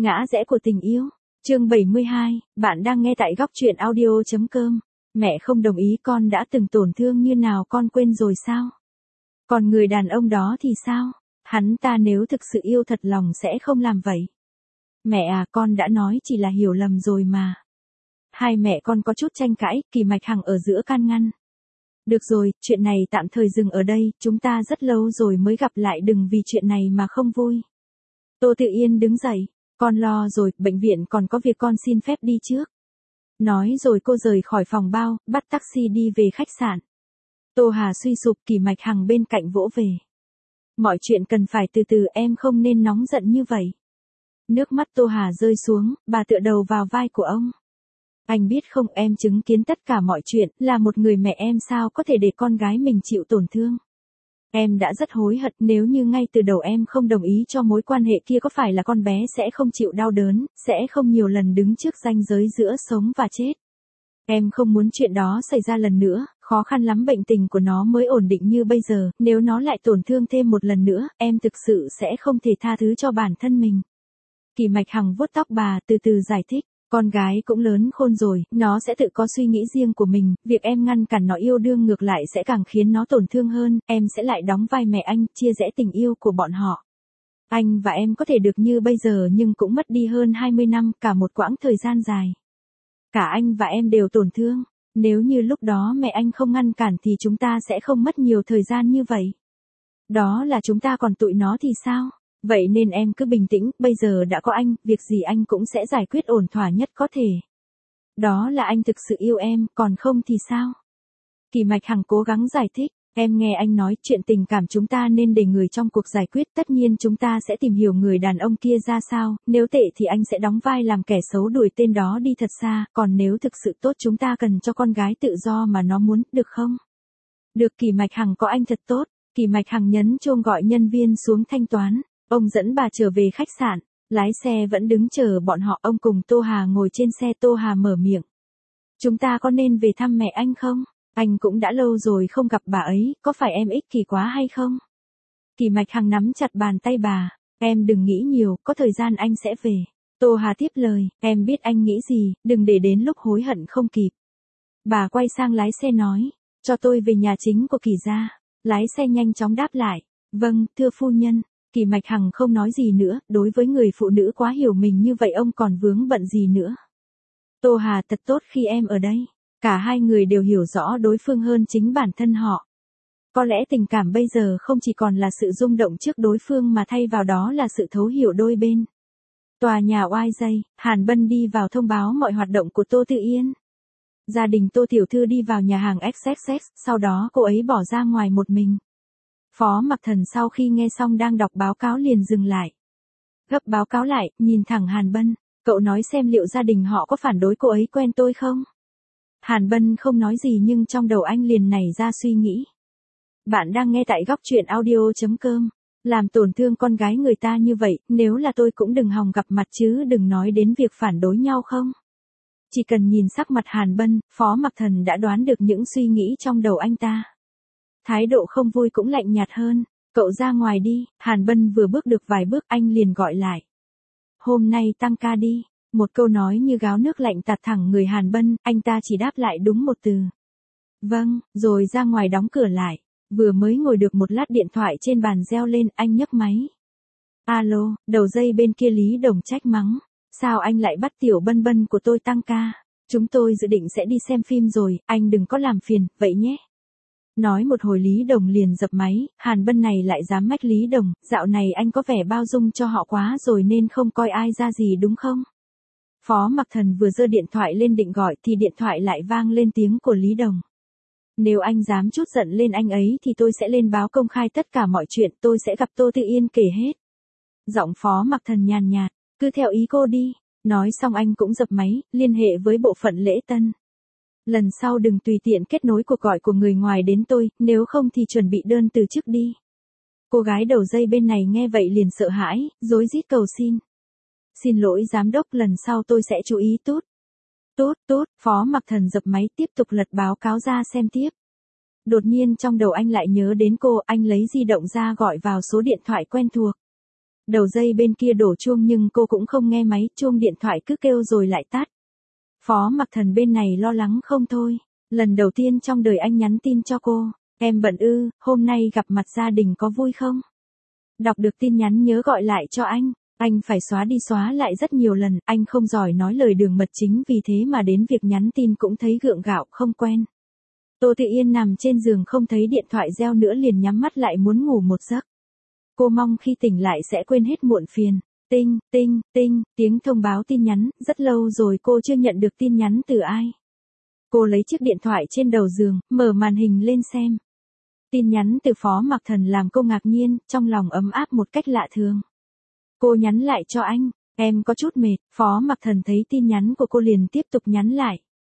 Ngã rẽ của tình yêu. Chương 72, bạn đang nghe tại góc truyện audio.com. Mẹ không đồng ý, con đã từng tổn thương như nào con quên rồi sao? Còn người đàn ông đó thì sao? Hắn ta nếu thực sự yêu thật lòng sẽ không làm vậy. Mẹ à, con đã nói chỉ là hiểu lầm rồi mà. Hai mẹ con có chút tranh cãi, Kỳ Mạch Hằng ở giữa can ngăn. Được rồi, chuyện này tạm thời dừng ở đây, chúng ta rất lâu rồi mới gặp lại, đừng vì chuyện này mà không vui. Tô Tự Yên đứng dậy, con lo rồi, bệnh viện còn có việc, con xin phép đi trước. Nói rồi cô rời khỏi phòng bao, bắt taxi đi về khách sạn. Tô Hà suy sụp, Kỳ Mạch Hằng bên cạnh vỗ về. Mọi chuyện cần phải từ từ, em không nên nóng giận như vậy. Nước mắt Tô Hà rơi xuống, bà tựa đầu vào vai của ông. Anh biết không, em chứng kiến tất cả mọi chuyện, là một người mẹ em sao có thể để con gái mình chịu tổn thương. Em đã rất hối hận, nếu như ngay từ đầu em không đồng ý cho mối quan hệ kia, có phải là con bé sẽ không chịu đau đớn, sẽ không nhiều lần đứng trước ranh giới giữa sống và chết. Em không muốn chuyện đó xảy ra lần nữa, khó khăn lắm bệnh tình của nó mới ổn định như bây giờ, nếu nó lại tổn thương thêm một lần nữa, em thực sự sẽ không thể tha thứ cho bản thân mình. Kỳ Mạch Hằng vuốt tóc bà, từ từ giải thích. Con gái cũng lớn khôn rồi, nó sẽ tự có suy nghĩ riêng của mình, việc em ngăn cản nó yêu đương ngược lại sẽ càng khiến nó tổn thương hơn, em sẽ lại đóng vai mẹ anh, chia rẽ tình yêu của bọn họ. Anh và em có thể được như bây giờ nhưng cũng mất đi hơn 20 năm, cả một quãng thời gian dài. Cả anh và em đều tổn thương, nếu như lúc đó mẹ anh không ngăn cản thì chúng ta sẽ không mất nhiều thời gian như vậy. Đó là chúng ta, còn tụi nó thì sao? Vậy nên em cứ bình tĩnh, bây giờ đã có anh, việc gì anh cũng sẽ giải quyết ổn thỏa nhất có thể. Đó là anh thực sự yêu em, còn không thì sao? Kỳ Mạch Hằng cố gắng giải thích, em nghe anh nói, chuyện tình cảm chúng ta nên để người trong cuộc giải quyết, tất nhiên chúng ta sẽ tìm hiểu người đàn ông kia ra sao, nếu tệ thì anh sẽ đóng vai làm kẻ xấu đuổi tên đó đi thật xa, còn nếu thực sự tốt chúng ta cần cho con gái tự do mà nó muốn, được không? Được, Kỳ Mạch Hằng có anh thật tốt. Kỳ Mạch Hằng nhấn chuông gọi nhân viên xuống thanh toán. Ông dẫn bà trở về khách sạn, lái xe vẫn đứng chờ bọn họ, ông cùng Tô Hà ngồi trên xe. Tô Hà mở miệng. Chúng ta có nên về thăm mẹ anh không? Anh cũng đã lâu rồi không gặp bà ấy, có phải em ích kỷ quá hay không? Kỳ Mạch Hằng nắm chặt bàn tay bà, em đừng nghĩ nhiều, có thời gian anh sẽ về. Tô Hà tiếp lời, em biết anh nghĩ gì, đừng để đến lúc hối hận không kịp. Bà quay sang lái xe nói, cho tôi về nhà chính của Kỳ gia. Lái xe nhanh chóng đáp lại, vâng, thưa phu nhân. Kỳ Mạch Hằng không nói gì nữa, đối với người phụ nữ quá hiểu mình như vậy ông còn vướng bận gì nữa. Tô Hà, thật tốt khi em ở đây. Cả hai người đều hiểu rõ đối phương hơn chính bản thân họ. Có lẽ tình cảm bây giờ không chỉ còn là sự rung động trước đối phương mà thay vào đó là sự thấu hiểu đôi bên. Tòa nhà YJ, Hàn Bân đi vào thông báo mọi hoạt động của Tô Tự Yên. Gia đình Tô Tiểu Thư đi vào nhà hàng XXX, sau đó cô ấy bỏ ra ngoài một mình. Phó Mặc Thần sau khi nghe xong đang đọc báo cáo liền dừng lại. Gấp báo cáo lại, nhìn thẳng Hàn Bân, cậu nói xem liệu gia đình họ có phản đối cô ấy quen tôi không? Hàn Bân không nói gì nhưng trong đầu anh liền nảy ra suy nghĩ. Bạn đang nghe tại góc truyện audio.com. Làm tổn thương con gái người ta như vậy, nếu là tôi cũng đừng hòng gặp mặt chứ đừng nói đến việc phản đối nhau không? Chỉ cần nhìn sắc mặt Hàn Bân, Phó Mặc Thần đã đoán được những suy nghĩ trong đầu anh ta. Thái độ không vui cũng lạnh nhạt hơn. Cậu ra ngoài đi. Hàn Bân vừa bước được vài bước anh liền gọi lại. Hôm nay tăng ca đi. Một câu nói như gáo nước lạnh tạt thẳng người Hàn Bân, anh ta chỉ đáp lại đúng một từ. Vâng, rồi ra ngoài đóng cửa lại. Vừa mới ngồi được một lát điện thoại trên bàn reo lên, anh nhấc máy. Alo, đầu dây bên kia Lý Đồng trách mắng. Sao anh lại bắt Tiểu Bân Bân của tôi tăng ca? Chúng tôi dự định sẽ đi xem phim rồi, anh đừng có làm phiền, vậy nhé. Nói một hồi Lý Đồng liền dập máy, Hàn Bân này lại dám mách Lý Đồng, dạo này anh có vẻ bao dung cho họ quá rồi nên không coi ai ra gì đúng không? Phó Mặc Thần vừa giơ điện thoại lên định gọi thì điện thoại lại vang lên tiếng của Lý Đồng. Nếu anh dám chút giận lên anh ấy thì tôi sẽ lên báo công khai tất cả mọi chuyện, tôi sẽ gặp Tô Tự Yên kể hết. Giọng Phó Mặc Thần nhàn nhạt, cứ theo ý cô đi. Nói xong anh cũng dập máy, liên hệ với bộ phận lễ tân. Lần sau đừng tùy tiện kết nối cuộc gọi của người ngoài đến tôi, nếu không thì chuẩn bị đơn từ chức đi. Cô gái đầu dây bên này nghe vậy liền sợ hãi, rối rít cầu xin. Xin lỗi giám đốc, lần sau tôi sẽ chú ý tốt. Tốt, Phó Mặc Thần dập máy tiếp tục lật báo cáo ra xem tiếp. Đột nhiên trong đầu anh lại nhớ đến cô, anh lấy di động ra gọi vào số điện thoại quen thuộc. Đầu dây bên kia đổ chuông nhưng cô cũng không nghe máy, chuông điện thoại cứ kêu rồi lại tắt. Phó Mặc Thần bên này lo lắng không thôi. Lần đầu tiên trong đời anh nhắn tin cho cô. Em bận ư, hôm nay gặp mặt gia đình có vui không? Đọc được tin nhắn nhớ gọi lại cho anh. Anh phải xóa đi xóa lại rất nhiều lần, anh không giỏi nói lời đường mật chính vì thế mà đến việc nhắn tin cũng thấy gượng gạo không quen. Tô Thị Yên nằm trên giường không thấy điện thoại reo nữa liền nhắm mắt lại muốn ngủ một giấc. Cô mong khi tỉnh lại sẽ quên hết muộn phiền. Tinh, tinh, tinh, tiếng thông báo tin nhắn, rất lâu rồi cô chưa nhận được tin nhắn từ ai. Cô lấy chiếc điện thoại trên đầu giường, mở màn hình lên xem. Tin nhắn từ Phó Mặc Thần làm cô ngạc nhiên, trong lòng ấm áp một cách lạ thường. Cô nhắn lại cho anh, em có chút mệt, Phó Mặc Thần thấy tin nhắn của cô liền tiếp tục nhắn lại.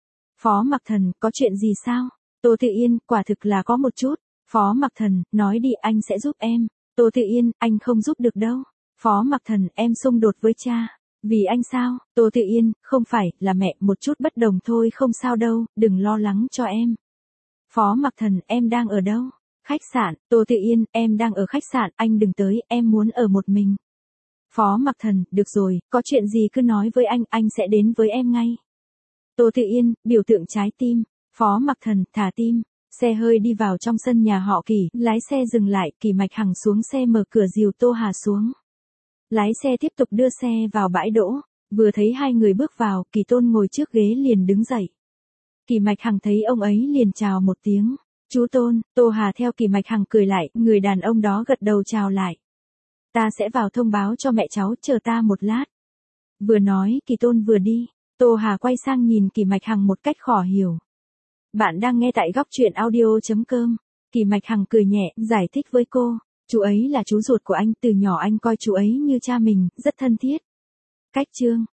Phó Mặc Thần, có chuyện gì sao? Tô Thị Yên, quả thực là có một chút. Phó Mặc Thần, nói đi anh sẽ giúp em. Tô Thị Yên, anh không giúp được đâu. Phó Mặc Thần, em xung đột với cha. Vì anh sao? Tô Thị Yên, không phải, là mẹ, một chút bất đồng thôi không sao đâu, đừng lo lắng cho em. Phó Mặc Thần, em đang ở đâu? Khách sạn, Tô Thị Yên, em đang ở khách sạn, anh đừng tới, em muốn ở một mình. Phó Mặc Thần, được rồi, có chuyện gì cứ nói với anh sẽ đến với em ngay. Tô Thị Yên, biểu tượng trái tim. Phó Mặc Thần, thả tim. Xe hơi đi vào trong sân nhà họ Kỳ, lái xe dừng lại, Kỳ Mạch Hằng xuống xe mở cửa dìu Tô Hà xuống. Lái xe tiếp tục đưa xe vào bãi đỗ, vừa thấy hai người bước vào, Kỳ Tôn ngồi trước ghế liền đứng dậy. Kỳ Mạch Hằng thấy ông ấy liền chào một tiếng, chú Tôn, Tô Hà theo Kỳ Mạch Hằng cười lại, người đàn ông đó gật đầu chào lại. Ta sẽ vào thông báo cho mẹ cháu, chờ ta một lát. Vừa nói, Kỳ Tôn vừa đi, Tô Hà quay sang nhìn Kỳ Mạch Hằng một cách khó hiểu. Bạn đang nghe tại góc truyện audio.com. Kỳ Mạch Hằng cười nhẹ, giải thích với cô. Chú ấy là chú ruột của anh, từ nhỏ anh coi chú ấy như cha mình, rất thân thiết. Cách chương.